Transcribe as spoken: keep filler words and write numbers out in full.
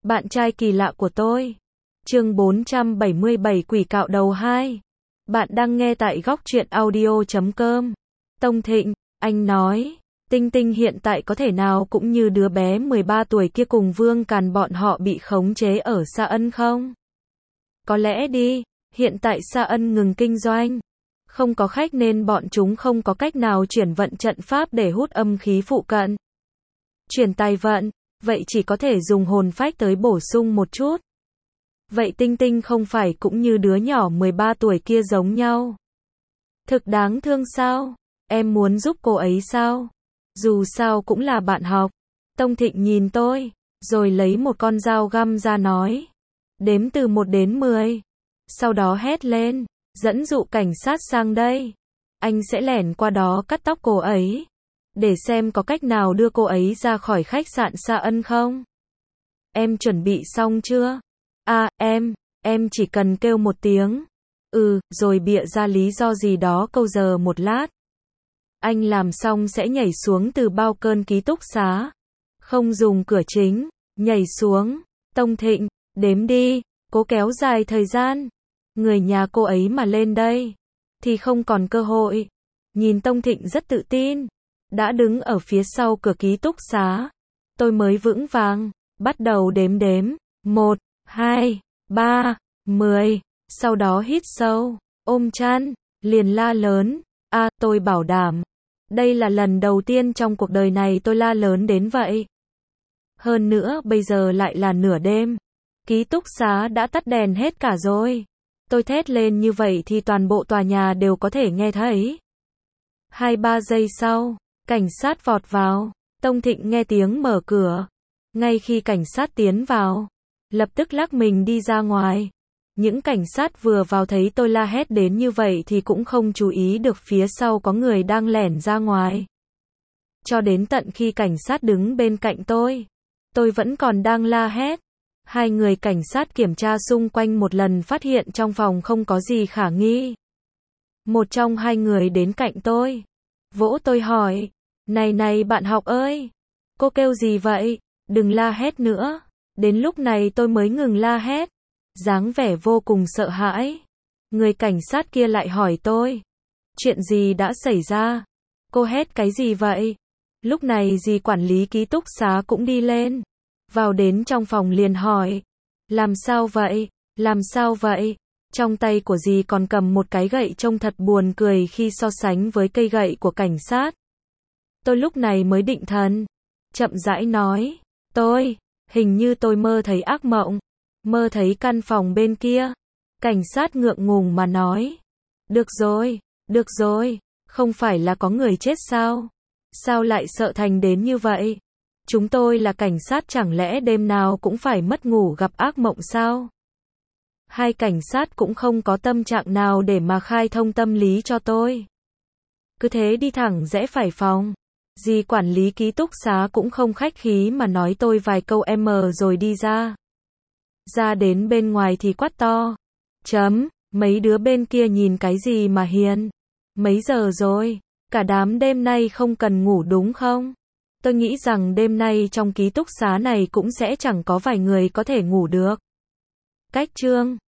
Bạn trai kỳ lạ của tôi. Chương bốn trăm bảy mươi bảy Quỷ cạo đầu hai. Bạn đang nghe tại góc truyện audio chấm com. Tông Thịnh, anh nói, Tinh Tinh hiện tại có thể nào cũng như đứa bé mười ba tuổi kia cùng Vương Càn bọn họ bị khống chế ở Sa Ân không? Có lẽ đi, hiện tại Sa Ân ngừng kinh doanh. Không có khách nên bọn chúng không có cách nào chuyển vận trận pháp để hút âm khí phụ cận. Chuyển tài vận, vậy chỉ có thể dùng hồn phách tới bổ sung một chút. Vậy Tinh Tinh không phải cũng như đứa nhỏ mười ba tuổi kia giống nhau? Thực đáng thương sao? Em muốn giúp cô ấy sao? Dù sao cũng là bạn học. Tông Thịnh nhìn tôi, rồi lấy một con dao găm ra nói. Đếm từ một đến mười. Sau đó hét lên, dẫn dụ cảnh sát sang đây. Anh sẽ lẻn qua đó cắt tóc cô ấy. Để xem có cách nào đưa cô ấy ra khỏi khách sạn Sa Ân không? Em chuẩn bị xong chưa? À, em, em chỉ cần kêu một tiếng. Ừ, rồi bịa ra lý do gì đó câu giờ một lát. Anh làm xong sẽ nhảy xuống từ bao cơn ký túc xá. Không dùng cửa chính, nhảy xuống. Tông Thịnh, đếm đi, cố kéo dài thời gian. Người nhà cô ấy mà lên đây, thì không còn cơ hội. Nhìn Tông Thịnh rất tự tin. Đã đứng ở phía sau cửa ký túc xá. Tôi mới vững vàng, bắt đầu đếm đếm. Một, hai, ba, mười. Sau đó hít sâu, ôm chăn, liền la lớn. À, tôi bảo đảm. Đây là lần đầu tiên trong cuộc đời này tôi la lớn đến vậy. Hơn nữa bây giờ lại là nửa đêm. Ký túc xá đã tắt đèn hết cả rồi. Tôi thét lên như vậy thì toàn bộ tòa nhà đều có thể nghe thấy. Hai ba giây sau, cảnh sát vọt vào. Tông Thịnh nghe tiếng mở cửa. Ngay khi cảnh sát tiến vào, lập tức lắc mình đi ra ngoài. Những cảnh sát vừa vào thấy tôi la hét đến như vậy thì cũng không chú ý được phía sau có người đang lẻn ra ngoài. Cho đến tận khi cảnh sát đứng bên cạnh tôi, tôi vẫn còn đang la hét. Hai người cảnh sát kiểm tra xung quanh một lần phát hiện trong phòng không có gì khả nghi. Một trong hai người đến cạnh tôi, vỗ tôi hỏi, này này bạn học ơi, cô kêu gì vậy, đừng la hét nữa. Đến lúc này tôi mới ngừng la hét, dáng vẻ vô cùng sợ hãi. Người cảnh sát kia lại hỏi tôi, chuyện gì đã xảy ra, cô hét cái gì vậy? Lúc này dì quản lý ký túc xá cũng đi lên, vào đến trong phòng liền hỏi, làm sao vậy, làm sao vậy? Trong tay của dì còn cầm một cái gậy trông thật buồn cười khi so sánh với cây gậy của cảnh sát. Tôi lúc này mới định thần, chậm rãi nói, tôi, hình như tôi mơ thấy ác mộng, mơ thấy căn phòng bên kia. Cảnh sát ngượng ngùng mà nói, được rồi, được rồi, không phải là có người chết sao? Sao lại sợ thành đến như vậy? Chúng tôi là cảnh sát chẳng lẽ đêm nào cũng phải mất ngủ gặp ác mộng sao? Hai cảnh sát cũng không có tâm trạng nào để mà khai thông tâm lý cho tôi. Cứ thế đi thẳng rẽ phải phòng. Dì quản lý ký túc xá cũng không khách khí mà nói tôi vài câu em rồi đi ra. Ra đến bên ngoài thì quát to. Chấm, mấy đứa bên kia nhìn cái gì mà hiền? Mấy giờ rồi? Cả đám đêm nay không cần ngủ đúng không? Tôi nghĩ rằng đêm nay trong ký túc xá này cũng sẽ chẳng có vài người có thể ngủ được. Cách chương